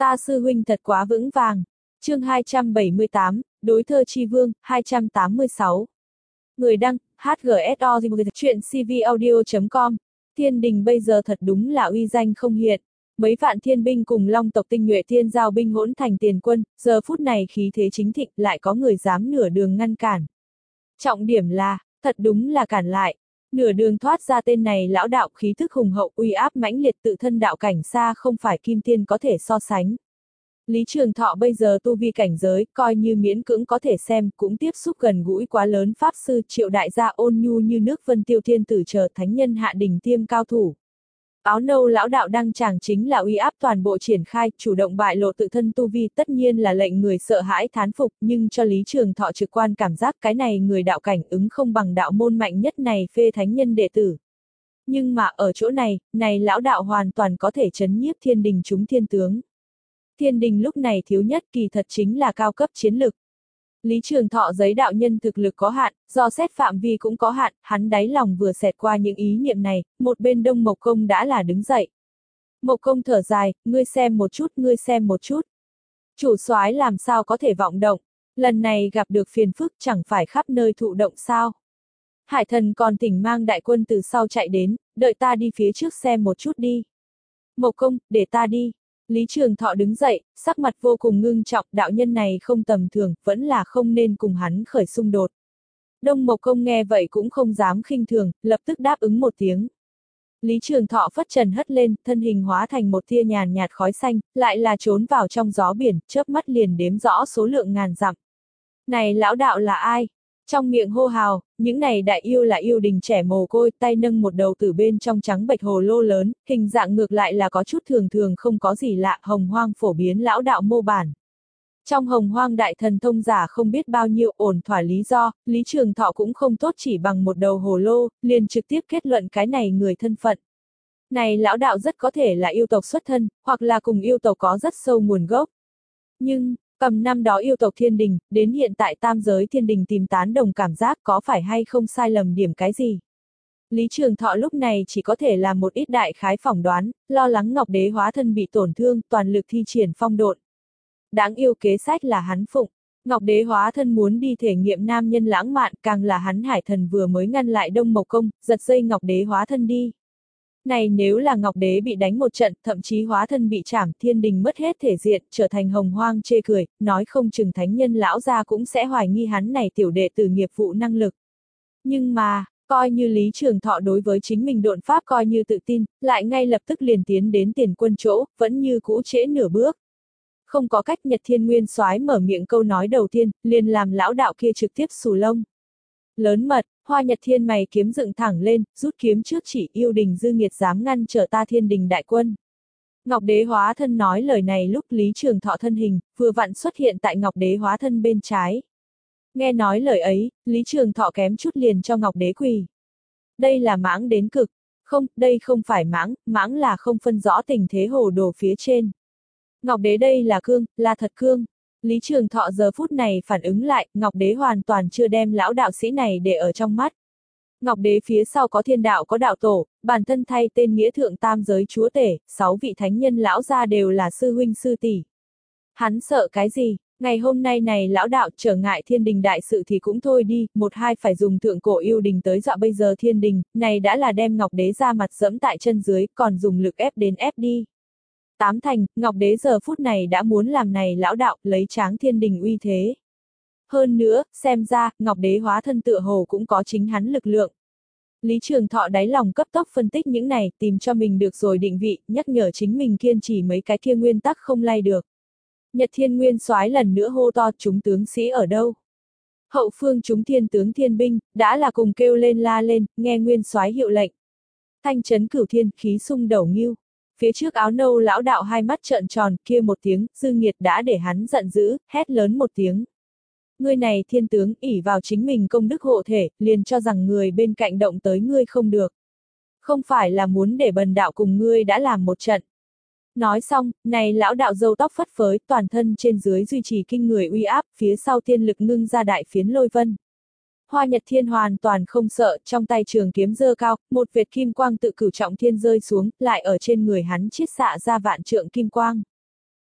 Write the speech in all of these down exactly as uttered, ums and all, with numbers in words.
Ta sư huynh thật quá vững vàng. Chương hai trăm bảy mươi tám, đối thơ chi vương, hai trăm tám mươi sáu. Người đăng, hát giê ét o chuyện cvaudio chấm com. Thiên đình bây giờ thật đúng là uy danh không hiện. Mấy vạn thiên binh cùng long tộc tinh nhuệ thiên giao binh hỗn thành tiền quân, giờ phút này khí thế chính thịnh, lại có người dám nửa đường ngăn cản. Trọng điểm là, thật đúng là cản lại. Nửa đường thoát ra tên này lão đạo, khí thức hùng hậu, uy áp mãnh liệt, tự thân đạo cảnh xa không phải kim tiên có thể so sánh. Lý Trường Thọ bây giờ tu vi cảnh giới, coi như miễn cưỡng có thể xem, cũng tiếp xúc gần gũi quá lớn pháp sư Triệu đại gia ôn nhu như nước vân tiêu thiên tử chờ thánh nhân hạ đỉnh tiêm cao thủ. Áo nâu lão đạo đăng tràng chính là uy áp toàn bộ triển khai, chủ động bại lộ tự thân tu vi, tất nhiên là lệnh người sợ hãi thán phục, nhưng cho Lý Trường Thọ trực quan cảm giác cái này người đạo cảnh ứng không bằng đạo môn mạnh nhất này phê thánh nhân đệ tử. Nhưng mà ở chỗ này, này lão đạo hoàn toàn có thể chấn nhiếp thiên đình chúng thiên tướng. Thiên đình lúc này thiếu nhất kỳ thật chính là cao cấp chiến lực. Lý Trường Thọ giấy đạo nhân thực lực có hạn, do xét phạm vi cũng có hạn, hắn đáy lòng vừa xẹt qua những ý niệm này, một bên Đông Mộc Công đã là đứng dậy. Mộc Công thở dài, ngươi xem một chút, ngươi xem một chút. Chủ soái làm sao có thể vọng động, lần này gặp được phiền phức chẳng phải khắp nơi thụ động sao. Hải Thần còn thỉnh mang đại quân từ sau chạy đến, đợi ta đi phía trước xem một chút đi. Mộc Công, để ta đi. Lý Trường Thọ đứng dậy, sắc mặt vô cùng ngưng trọng, đạo nhân này không tầm thường, vẫn là không nên cùng hắn khởi xung đột. Đông Mộc Công nghe vậy cũng không dám khinh thường, lập tức đáp ứng một tiếng. Lý Trường Thọ phất trần hất lên, thân hình hóa thành một tia nhàn nhạt khói xanh, lại là trốn vào trong gió biển, chớp mắt liền đếm rõ số lượng ngàn dặm. Này lão đạo là ai? Trong miệng hô hào, những này đại yêu là yêu đình trẻ mồ côi, tay nâng một đầu từ bên trong trắng bệch hồ lô lớn, hình dạng ngược lại là có chút thường thường không có gì lạ, hồng hoang phổ biến lão đạo mô bản. Trong hồng hoang đại thần thông giả không biết bao nhiêu, ổn thỏa lý do, Lý Trường Thọ cũng không tốt chỉ bằng một đầu hồ lô, liền trực tiếp kết luận cái này người thân phận. Này lão đạo rất có thể là yêu tộc xuất thân, hoặc là cùng yêu tộc có rất sâu nguồn gốc. Nhưng, cầm năm đó yêu tộc thiên đình, đến hiện tại tam giới thiên đình tìm tán đồng cảm giác có phải hay không sai lầm điểm cái gì. Lý Trường Thọ lúc này chỉ có thể làm một ít đại khái phỏng đoán, lo lắng Ngọc Đế hóa thân bị tổn thương, toàn lực thi triển phong độn. Đáng yêu kế sách là hắn phụng. Ngọc Đế hóa thân muốn đi thể nghiệm nam nhân lãng mạn, càng là hắn Hải Thần vừa mới ngăn lại Đông Mộc Công, giật dây Ngọc Đế hóa thân đi. Này nếu là Ngọc Đế bị đánh một trận, thậm chí hóa thân bị trảm, thiên đình mất hết thể diện, trở thành hồng hoang chê cười, nói không chừng thánh nhân lão gia cũng sẽ hoài nghi hắn này tiểu đệ tử nghiệp vụ năng lực. Nhưng mà, coi như Lý Trường Thọ đối với chính mình độn pháp coi như tự tin, lại ngay lập tức liền tiến đến tiền quân chỗ, vẫn như cũ trễ nửa bước. Không có cách, Nhật Thiên Nguyên Soái mở miệng câu nói đầu tiên, liền làm lão đạo kia trực tiếp xù lông. Lớn mật, Hoa Nhật Thiên mày kiếm dựng thẳng lên, rút kiếm trước chỉ, yêu đình dư nghiệt dám ngăn trở ta thiên đình đại quân. Ngọc Đế hóa thân nói lời này lúc Lý Trường Thọ thân hình, vừa vặn xuất hiện tại Ngọc Đế hóa thân bên trái. Nghe nói lời ấy, Lý Trường Thọ kém chút liền cho Ngọc Đế quỳ. Đây là mãng đến cực. Không, đây không phải mãng, mãng là không phân rõ tình thế hồ đồ phía trên. Ngọc Đế đây là cương, là thật cương. Lý Trường Thọ giờ phút này phản ứng lại, Ngọc Đế hoàn toàn chưa đem lão đạo sĩ này để ở trong mắt. Ngọc Đế phía sau có thiên đạo có đạo tổ, bản thân thay tên nghĩa thượng tam giới chúa tể, sáu vị thánh nhân lão gia đều là sư huynh sư tỷ. Hắn sợ cái gì? Ngày hôm nay này lão đạo trở ngại thiên đình đại sự thì cũng thôi đi, một hai phải dùng thượng cổ yêu đình tới dọa bây giờ thiên đình, này đã là đem Ngọc Đế ra mặt dẫm tại chân dưới, còn dùng lực ép đến ép đi. Tám thành, Ngọc Đế giờ phút này đã muốn làm này lão đạo, lấy tráng thiên đình uy thế. Hơn nữa, xem ra, Ngọc Đế hóa thân tựa hồ cũng có chính hắn lực lượng. Lý Trường Thọ đáy lòng cấp tốc phân tích những này, tìm cho mình được rồi định vị, nhắc nhở chính mình kiên trì mấy cái kia nguyên tắc không lay được. Nhật Thiên Nguyên Soái lần nữa hô to, chúng tướng sĩ ở đâu? Hậu phương chúng thiên tướng thiên binh, đã là cùng kêu lên la lên, nghe Nguyên Soái hiệu lệnh. Thanh chấn cửu thiên, khí sung đầu nghiêu. Phía trước áo nâu lão đạo hai mắt trợn tròn, kia một tiếng, dư nghiệt đã để hắn giận dữ, hét lớn một tiếng. Ngươi này thiên tướng, ỷ vào chính mình công đức hộ thể, liền cho rằng người bên cạnh động tới ngươi không được. Không phải là muốn để bần đạo cùng ngươi đã làm một trận. Nói xong, này lão đạo râu tóc phất phới, toàn thân trên dưới duy trì kinh người uy áp, phía sau thiên lực ngưng ra đại phiến lôi vân. Hoa Nhật Thiên hoàn toàn không sợ, trong tay trường kiếm giơ cao, một vệt kim quang tự cửu trọng thiên rơi xuống, lại ở trên người hắn chiết xạ ra vạn trượng kim quang.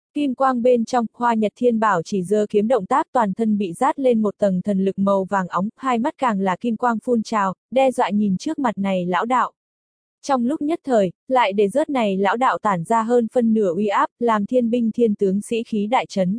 Kim quang bên trong, Hoa Nhật Thiên bảo chỉ giơ kiếm động tác toàn thân bị dát lên một tầng thần lực màu vàng óng, hai mắt càng là kim quang phun trào, đe dọa nhìn trước mặt này lão đạo. Trong lúc nhất thời, lại để rớt này lão đạo tản ra hơn phân nửa uy áp, làm thiên binh thiên tướng sĩ khí đại chấn.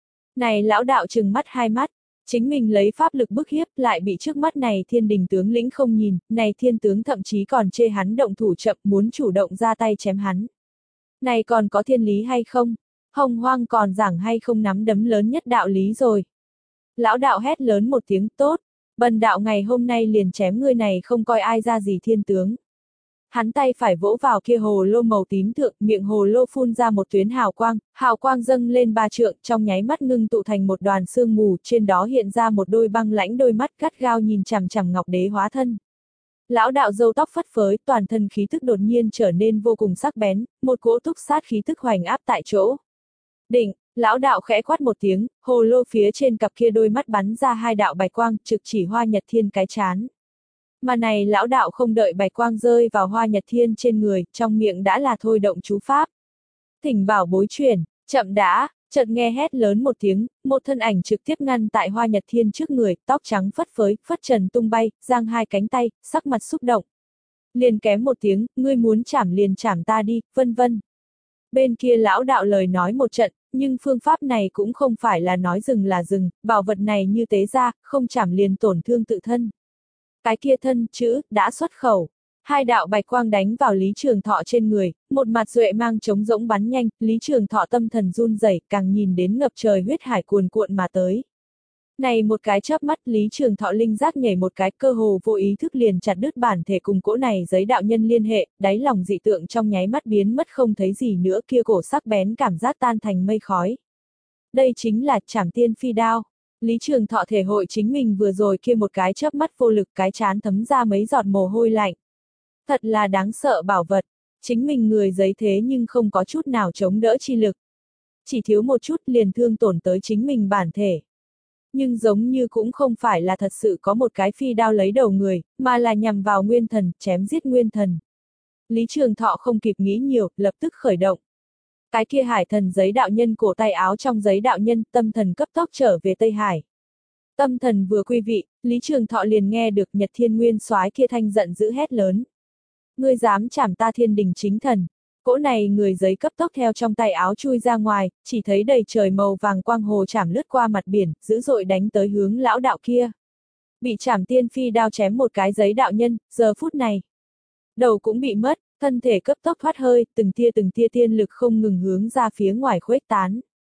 Này lão đạo trừng mắt hai mắt, chính mình lấy pháp lực bức hiếp lại bị trước mắt này thiên đình tướng lĩnh không nhìn, này thiên tướng thậm chí còn chê hắn động thủ chậm muốn chủ động ra tay chém hắn. Này còn có thiên lý hay không? Hồng Hoang còn giảng hay không nắm đấm lớn nhất đạo lý rồi. Lão đạo hét lớn một tiếng tốt, bần đạo ngày hôm nay liền chém ngươi này không coi ai ra gì thiên tướng. Hắn tay phải vỗ vào kia hồ lô màu tím thượng, miệng hồ lô phun ra một tuyến hào quang, hào quang dâng lên ba trượng, trong nháy mắt ngưng tụ thành một đoàn sương mù, trên đó hiện ra một đôi băng lãnh đôi mắt gắt gao nhìn chằm chằm Ngọc Đế hóa thân. Lão đạo râu tóc phất phới, toàn thân khí tức đột nhiên trở nên vô cùng sắc bén, một cỗ túc sát khí tức hoành áp tại chỗ. Định, lão đạo khẽ quát một tiếng, hồ lô phía trên cặp kia đôi mắt bắn ra hai đạo bạch quang, trực chỉ Hoa Nhật Thiên cái chán. Mà này lão đạo không đợi bạch quang rơi vào Hoa Nhật Thiên trên người, trong miệng đã là thôi động chú pháp. Thỉnh bảo bối chuyển, chậm đã, chợt nghe hét lớn một tiếng, một thân ảnh trực tiếp ngăn tại Hoa Nhật Thiên trước người, tóc trắng phất phới, phất trần tung bay, giang hai cánh tay, sắc mặt xúc động. Liền kém một tiếng, ngươi muốn chảm liền chảm ta đi, vân vân. Bên kia lão đạo lời nói một trận, nhưng phương pháp này cũng không phải là nói dừng là dừng, bảo vật này như tế ra, không chảm liền tổn thương tự thân. Cái kia thân, chữ, đã xuất khẩu. Hai đạo bạch quang đánh vào Lý Trường Thọ trên người, một mặt duệ mang trống rỗng bắn nhanh, Lý Trường Thọ tâm thần run rẩy, càng nhìn đến ngập trời huyết hải cuồn cuộn mà tới. Này một cái chớp mắt Lý Trường Thọ linh giác nhảy một cái, cơ hồ vô ý thức liền chặt đứt bản thể cùng cỗ này giấy đạo nhân liên hệ, đáy lòng dị tượng trong nháy mắt biến mất không thấy gì nữa, kia cổ sắc bén cảm giác tan thành mây khói. Đây chính là Trảm Tiên Phi Đao. Lý Trường Thọ thể hội chính mình vừa rồi kia một cái chớp mắt vô lực, cái chán thấm ra mấy giọt mồ hôi lạnh. Thật là đáng sợ bảo vật, chính mình người giấy thế nhưng không có chút nào chống đỡ chi lực. Chỉ thiếu một chút liền thương tổn tới chính mình bản thể. Nhưng giống như cũng không phải là thật sự có một cái phi đao lấy đầu người, mà là nhằm vào nguyên thần, chém giết nguyên thần. Lý Trường Thọ không kịp nghĩ nhiều, lập tức khởi động. Cái kia hải thần giấy đạo nhân cổ tay áo trong giấy đạo nhân, tâm thần cấp tốc trở về Tây Hải. Tâm thần vừa quy vị, Lý Trường Thọ liền nghe được Nhật Thiên Nguyên Soái kia thanh giận dữ hét lớn. Ngươi dám chảm ta thiên đình chính thần. Cỗ này người giấy cấp tốc theo trong tay áo chui ra ngoài, chỉ thấy đầy trời màu vàng quang hồ chảm lướt qua mặt biển, dữ dội đánh tới hướng lão đạo kia. Bị Trảm Tiên Phi đao chém một cái giấy đạo nhân, giờ phút này. Đầu cũng bị mất, thân thể cấp tốc thoát hơi, từng tia từng tia tiên lực không ngừng hướng ra phía ngoài khuếch tán.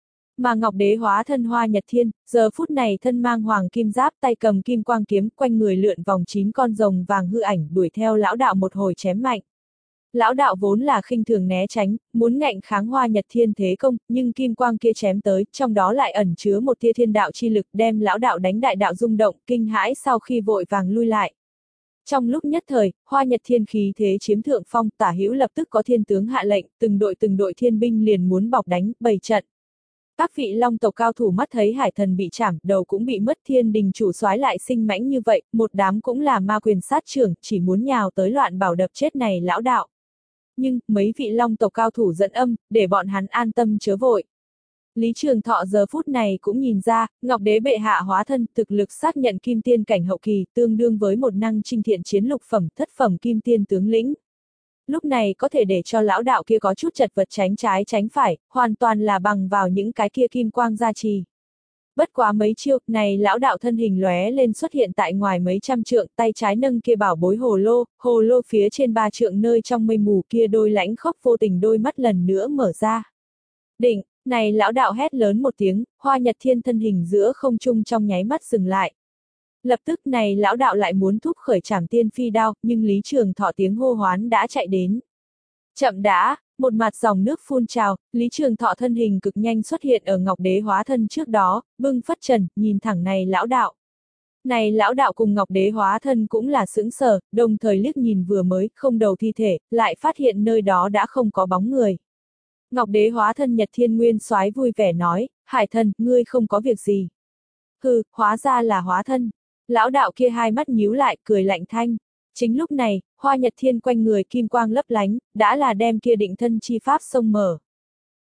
Mà Ngọc Đế hóa thân Hoa Nhật Thiên, giờ phút này thân mang hoàng kim giáp, tay cầm kim quang kiếm, quanh người lượn vòng chín con rồng vàng hư ảnh đuổi theo lão đạo một hồi chém mạnh. Lão đạo vốn là khinh thường né tránh, muốn ngạnh kháng Hoa Nhật Thiên thế công, nhưng kim quang kia chém tới, trong đó lại ẩn chứa một tia thiên đạo chi lực, đem lão đạo đánh đại đạo rung động, kinh hãi sau khi vội vàng lui lại. Trong lúc nhất thời, Hoa Nhật Thiên khí thế chiếm thượng phong, Tả Hữu lập tức có thiên tướng hạ lệnh, từng đội từng đội thiên binh liền muốn bọc đánh, bày trận. Các vị long tộc cao thủ mắt thấy hải thần bị chảm, đầu cũng bị mất, thiên đình chủ soái lại sinh mãnh như vậy, một đám cũng là ma quyền sát trưởng, chỉ muốn nhào tới loạn bảo đập chết này lão đạo. Nhưng, mấy vị long tộc cao thủ dẫn âm, để bọn hắn an tâm chớ vội. Lý Trường Thọ giờ phút này cũng nhìn ra, Ngọc Đế bệ hạ hóa thân, thực lực xác nhận kim tiên cảnh hậu kỳ, tương đương với một năng trinh thiện chiến lục phẩm, thất phẩm kim tiên tướng lĩnh. Lúc này có thể để cho lão đạo kia có chút chật vật tránh trái tránh phải, hoàn toàn là bằng vào những cái kia kim quang gia trì. Bất quá mấy chiêu, này lão đạo thân hình lóe lên xuất hiện tại ngoài mấy trăm trượng, tay trái nâng kia bảo bối hồ lô, hồ lô phía trên ba trượng nơi trong mây mù kia đôi lãnh khốc vô tình đôi mắt lần nữa mở ra. Định, này lão đạo hét lớn một tiếng, Hoa Nhật Thiên thân hình giữa không trung trong nháy mắt dừng lại. Lập tức này lão đạo lại muốn thúc khởi Trảm Tiên Phi đao, nhưng Lý Trường Thọ tiếng hô hoán đã chạy đến. Chậm đã, một mặt dòng nước phun trào, Lý Trường Thọ thân hình cực nhanh xuất hiện ở Ngọc Đế hóa thân trước đó, bưng phất trần, nhìn thẳng này lão đạo. Này lão đạo cùng Ngọc Đế hóa thân cũng là sững sờ, đồng thời liếc nhìn vừa mới, không đầu thi thể, lại phát hiện nơi đó đã không có bóng người. Ngọc Đế hóa thân Nhật Thiên Nguyên Soái vui vẻ nói, hải thần, ngươi không có việc gì. Hừ, hóa ra là hóa thân. Lão đạo kia hai mắt nhíu lại, cười lạnh thanh. Chính lúc này, Hoa Nhật Thiên quanh người kim quang lấp lánh, đã là đem kia định thân chi pháp xông mở.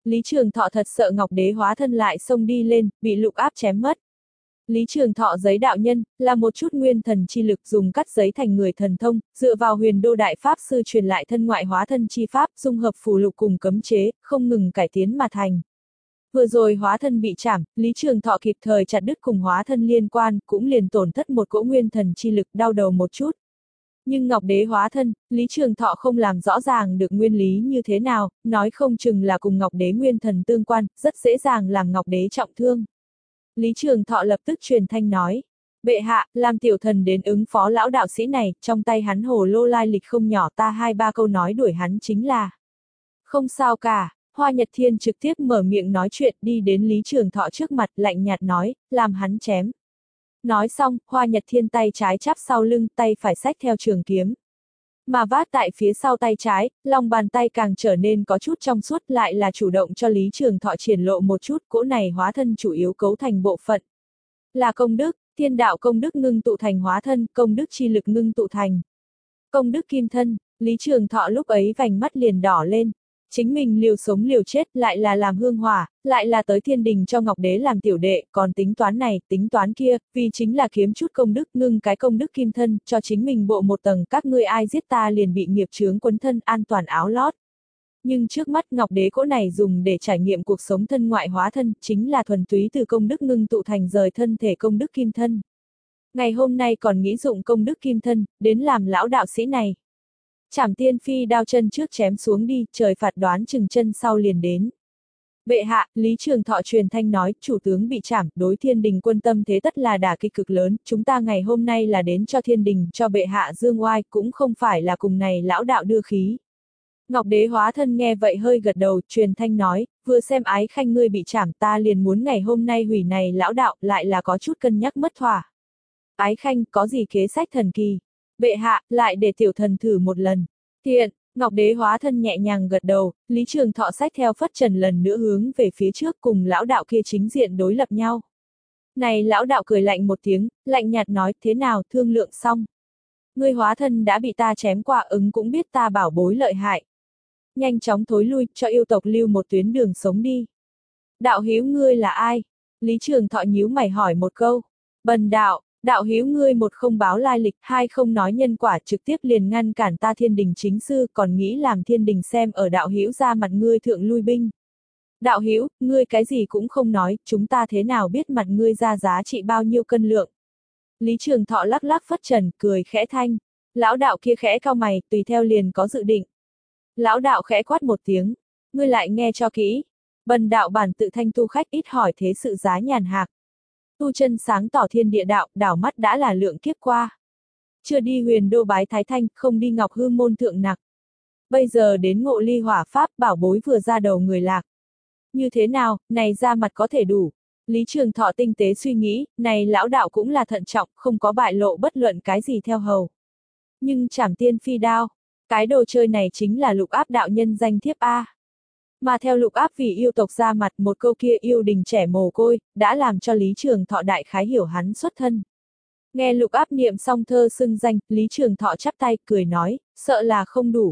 Lý Trường Thọ thật sợ Ngọc Đế hóa thân lại xông đi lên, bị Lục Áp chém mất. Lý Trường Thọ giấy đạo nhân, là một chút nguyên thần chi lực dùng cắt giấy thành người thần thông, dựa vào huyền đô đại pháp sư truyền lại thân ngoại hóa thân chi pháp, dung hợp phù lục cùng cấm chế, không ngừng cải tiến mà thành. Vừa rồi hóa thân bị chảm, Lý Trường Thọ kịp thời chặt đứt cùng hóa thân liên quan, cũng liền tổn thất một cỗ nguyên thần chi lực, đau đầu một chút. Nhưng Ngọc Đế hóa thân, Lý Trường Thọ không làm rõ ràng được nguyên lý như thế nào, nói không chừng là cùng Ngọc Đế nguyên thần tương quan, rất dễ dàng làm Ngọc Đế trọng thương. Lý Trường Thọ lập tức truyền thanh nói, bệ hạ, làm tiểu thần đến ứng phó lão đạo sĩ này, trong tay hắn hồ lô lai lịch không nhỏ, ta hai ba câu nói đuổi hắn chính là. Không sao cả, Hoa Nhật Thiên trực tiếp mở miệng nói chuyện, đi đến Lý Trường Thọ trước mặt, lạnh nhạt nói, làm hắn chém. Nói xong, Hoa Nhật Thiên tay trái chắp sau lưng, tay phải xách theo trường kiếm. Mà vác tại phía sau tay trái, lòng bàn tay càng trở nên có chút trong suốt, lại là chủ động cho Lý Trường Thọ triển lộ một chút, cỗ này hóa thân chủ yếu cấu thành bộ phận. Là công đức, thiên đạo công đức ngưng tụ thành hóa thân, công đức chi lực ngưng tụ thành. Công đức kim thân, Lý Trường Thọ lúc ấy vành mắt liền đỏ lên. Chính mình liều sống liều chết, lại là làm hương hỏa, lại là tới thiên đình cho Ngọc Đế làm tiểu đệ, còn tính toán này, tính toán kia, vì chính là kiếm chút công đức, ngưng cái công đức kim thân, cho chính mình bộ một tầng, các ngươi ai giết ta liền bị nghiệp chướng quấn thân, an toàn áo lót. Nhưng trước mắt Ngọc Đế cỗ này dùng để trải nghiệm cuộc sống thân ngoại hóa thân, chính là thuần túy từ công đức ngưng tụ thành rời thân thể công đức kim thân. Ngày hôm nay còn nghĩ dụng công đức kim thân, đến làm lão đạo sĩ này. Trảm tiên phi đao chân trước chém xuống đi, trời phạt đoán chừng chân sau liền đến. Bệ hạ, Lý Trường Thọ truyền thanh nói, chủ tướng bị trảm, đối thiên đình quân tâm thế tất là đả kích cực lớn, chúng ta ngày hôm nay là đến cho thiên đình, cho bệ hạ dương oai, cũng không phải là cùng này lão đạo đưa khí. Ngọc Đế hóa thân nghe vậy hơi gật đầu, truyền thanh nói, vừa xem Ái Khanh ngươi bị trảm, ta liền muốn ngày hôm nay hủy này lão đạo, lại là có chút cân nhắc mất thỏa. Ái Khanh, có gì kế sách thần kỳ? Bệ hạ, lại để tiểu thần thử một lần. Thiện, Ngọc Đế hóa thân nhẹ nhàng gật đầu, Lý Trường Thọ xách theo phất trần lần nữa hướng về phía trước, cùng lão đạo kia chính diện đối lập nhau. Này lão đạo cười lạnh một tiếng, lạnh nhạt nói, thế nào, thương lượng xong. Ngươi hóa thân đã bị ta chém qua, ứng cũng biết ta bảo bối lợi hại. Nhanh chóng thối lui, cho yêu tộc lưu một tuyến đường sống đi. Đạo hữu ngươi là ai? Lý Trường Thọ nhíu mày hỏi một câu. Bần đạo. Đạo hữu ngươi một không báo lai lịch, hai không nói nhân quả, trực tiếp liền ngăn cản ta thiên đình chính sư, còn nghĩ làm thiên đình xem ở đạo hữu ra mặt ngươi thượng lui binh. Đạo hữu, ngươi cái gì cũng không nói, chúng ta thế nào biết mặt ngươi ra giá trị bao nhiêu cân lượng. Lý Trường Thọ lắc lắc phất trần, cười khẽ thanh. Lão đạo kia khẽ cau mày, tùy theo liền có dự định. Lão đạo khẽ quát một tiếng, ngươi lại nghe cho kỹ. Bần đạo bản tự thanh tu khách, ít hỏi thế sự giá nhàn hạc. Tu chân sáng tỏ thiên địa đạo, đảo mắt đã là lượng kiếp qua. Chưa đi huyền đô bái thái thanh, không đi ngọc hư môn thượng nặc. Bây giờ đến ngộ ly hỏa pháp, bảo bối vừa ra đầu người lạc. Như thế nào, này ra mặt có thể đủ. Lý Trường Thọ tinh tế suy nghĩ, này lão đạo cũng là thận trọng, không có bại lộ bất luận cái gì theo hầu. Nhưng trảm tiên phi đao, cái đồ chơi này chính là Lục Áp đạo nhân danh thiếp A. Mà theo Lục Áp vì yêu tộc ra mặt, một câu kia yêu đình trẻ mồ côi, đã làm cho Lý Trường Thọ đại khái hiểu hắn xuất thân. Nghe Lục Áp niệm xong thơ xưng danh, Lý Trường Thọ chắp tay, cười nói, sợ là không đủ.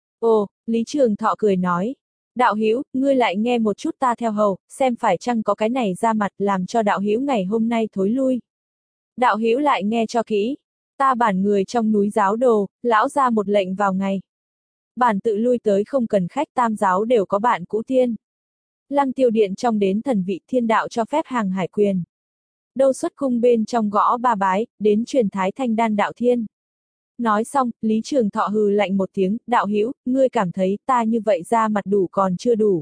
Ồ, Lý Trường Thọ cười nói, đạo hữu, ngươi lại nghe một chút ta theo hầu, xem phải chăng có cái này ra mặt làm cho đạo hữu ngày hôm nay thối lui. Đạo hữu lại nghe cho kỹ, ta bản người trong núi giáo đồ, lão ra một lệnh vào ngày. Bản tự lui tới không cần khách, tam giáo đều có bạn cũ tiên. Lăng tiêu điện trong đến thần vị thiên đạo cho phép hàng hải quyền. Đâu xuất cung bên trong gõ ba bái, đến truyền thái thanh đan đạo thiên. Nói xong, Lý Trường Thọ hừ lạnh một tiếng, đạo hữu, ngươi cảm thấy ta như vậy ra mặt đủ còn chưa đủ.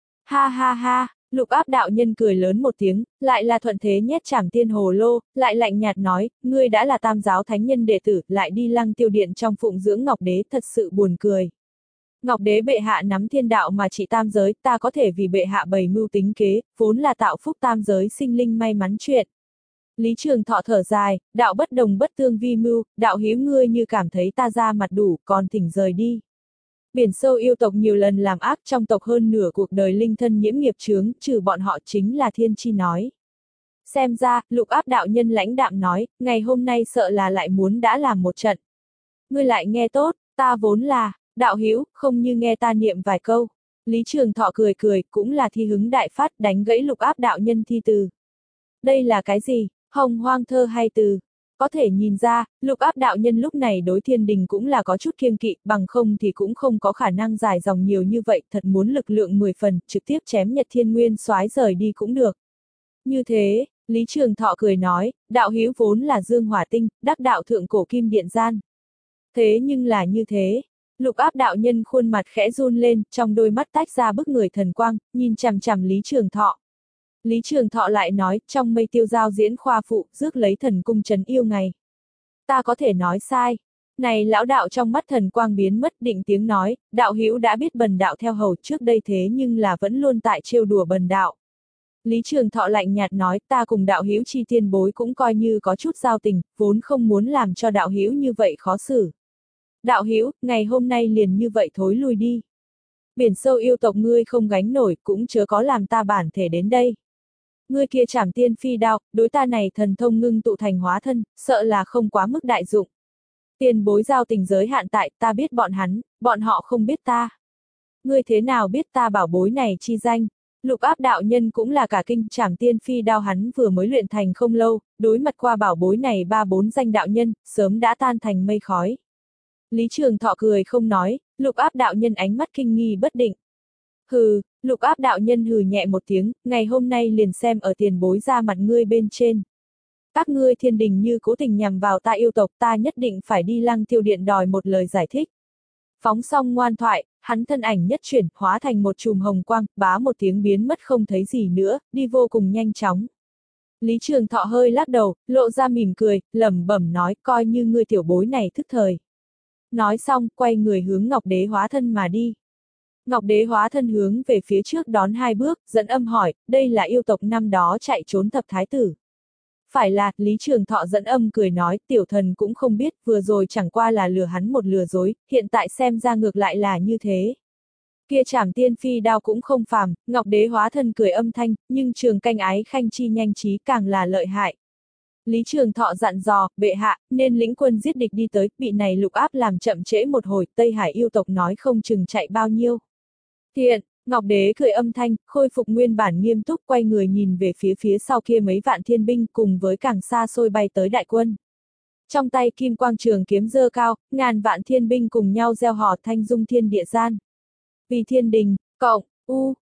Ha ha ha, Lục Áp đạo nhân cười lớn một tiếng, lại là thuận thế nhét trảm tiên hồ lô, lại lạnh nhạt nói, ngươi đã là tam giáo thánh nhân đệ tử, lại đi lăng tiêu điện trong phụng dưỡng Ngọc Đế, thật sự buồn cười. Ngọc Đế bệ hạ nắm thiên đạo mà trị tam giới, ta có thể vì bệ hạ bày mưu tính kế, vốn là tạo phúc tam giới sinh linh may mắn chuyện. Lý Trường Thọ thở dài, đạo bất đồng bất tương vi mưu, đạo hữu ngươi như cảm thấy ta ra mặt đủ, còn thỉnh rời đi. Biển sâu yêu tộc nhiều lần làm ác, trong tộc hơn nửa cuộc đời linh thân nhiễm nghiệp chướng, trừ bọn họ chính là thiên chi nói. Xem ra, Lục Áp đạo nhân lãnh đạm nói, ngày hôm nay sợ là lại muốn đã làm một trận. Ngươi lại nghe tốt, ta vốn là, đạo hữu, không như nghe ta niệm vài câu. Lý Trường Thọ cười cười, cũng là thi hứng đại phát, đánh gãy Lục Áp đạo nhân thi từ. Đây là cái gì, hồng hoang thơ hay từ? Có thể nhìn ra, Lục Áp đạo nhân lúc này đối thiên đình cũng là có chút kiêng kỵ, bằng không thì cũng không có khả năng dài dòng nhiều như vậy, thật muốn lực lượng mười phần, trực tiếp chém Nhật Thiên Nguyên Soái rời đi cũng được. Như thế, Lý Trường Thọ cười nói, đạo hữu vốn là dương hỏa tinh, đắc đạo thượng cổ kim điện gian. Thế nhưng là như thế. Lục Áp đạo nhân khuôn mặt khẽ run lên, trong đôi mắt tách ra bức người thần quang, nhìn chằm chằm Lý Trường Thọ. Lý Trường Thọ lại nói, trong mây tiêu giao diễn khoa phụ, rước lấy thần cung trấn yêu ngày. Ta có thể nói sai. Này lão đạo trong mắt thần quang biến mất, định tiếng nói, đạo hữu đã biết bần đạo theo hầu trước đây thế nhưng là vẫn luôn tại trêu đùa bần đạo. Lý Trường Thọ lạnh nhạt nói, ta cùng đạo hữu chi tiên bối cũng coi như có chút giao tình, vốn không muốn làm cho đạo hữu như vậy khó xử. Đạo hữu, ngày hôm nay liền như vậy thối lui đi. Biển sâu yêu tộc ngươi không gánh nổi, cũng chớ có làm ta bản thể đến đây. Ngươi kia trảm tiên phi đao, đối ta này thần thông ngưng tụ thành hóa thân, sợ là không quá mức đại dụng. Tiền bối giao tình giới hạn tại, ta biết bọn hắn, bọn họ không biết ta. Ngươi thế nào biết ta bảo bối này chi danh? Lục Áp đạo nhân cũng là cả kinh, trảm tiên phi đao hắn vừa mới luyện thành không lâu, đối mặt qua bảo bối này ba bốn danh đạo nhân, sớm đã tan thành mây khói. Lý Trường Thọ cười không nói, Lục Áp đạo nhân ánh mắt kinh nghi bất định. Hừ, Lục Áp đạo nhân hừ nhẹ một tiếng, ngày hôm nay liền xem ở tiền bối ra mặt ngươi bên trên. Các ngươi thiên đình như cố tình nhằm vào ta yêu tộc, ta nhất định phải đi Lăng Tiêu Điện đòi một lời giải thích. Phóng xong ngoan thoại, hắn thân ảnh nhất chuyển, hóa thành một chùm hồng quang, bá một tiếng biến mất không thấy gì nữa, đi vô cùng nhanh chóng. Lý Trường Thọ hơi lắc đầu, lộ ra mỉm cười, lẩm bẩm nói, coi như ngươi tiểu bối này thức thời. Nói xong, quay người hướng Ngọc Đế hóa thân mà đi. Ngọc Đế hóa thân hướng về phía trước đón hai bước, dẫn âm hỏi, đây là yêu tộc năm đó chạy trốn thập thái tử. Phải là, Lý Trường Thọ dẫn âm cười nói, tiểu thần cũng không biết, vừa rồi chẳng qua là lừa hắn một lừa dối, hiện tại xem ra ngược lại là như thế. Kia trảm tiên phi đao cũng không phàm, Ngọc Đế hóa thân cười âm thanh, nhưng trường canh ái khanh chi nhanh trí càng là lợi hại. Lý Trường Thọ dặn dò, bệ hạ, nên lĩnh quân giết địch đi tới, bị này Lục Áp làm chậm trễ một hồi, Tây Hải yêu tộc nói không chừng chạy bao nhiêu. Thiện, Ngọc Đế cười âm thanh, khôi phục nguyên bản nghiêm túc, quay người nhìn về phía phía sau kia mấy vạn thiên binh cùng với càng xa xôi bay tới đại quân. Trong tay kim quang trường kiếm giơ cao, ngàn vạn thiên binh cùng nhau gieo hò thanh dung thiên địa gian. Vì thiên đình, cộng, u,